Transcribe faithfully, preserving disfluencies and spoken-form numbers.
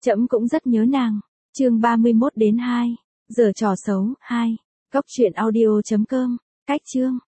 Trẫm cũng rất nhớ nàng. Chương ba mươi mốt đến hai. Giờ trò xấu hai. Cốc truyện audio chấm com. Cách chương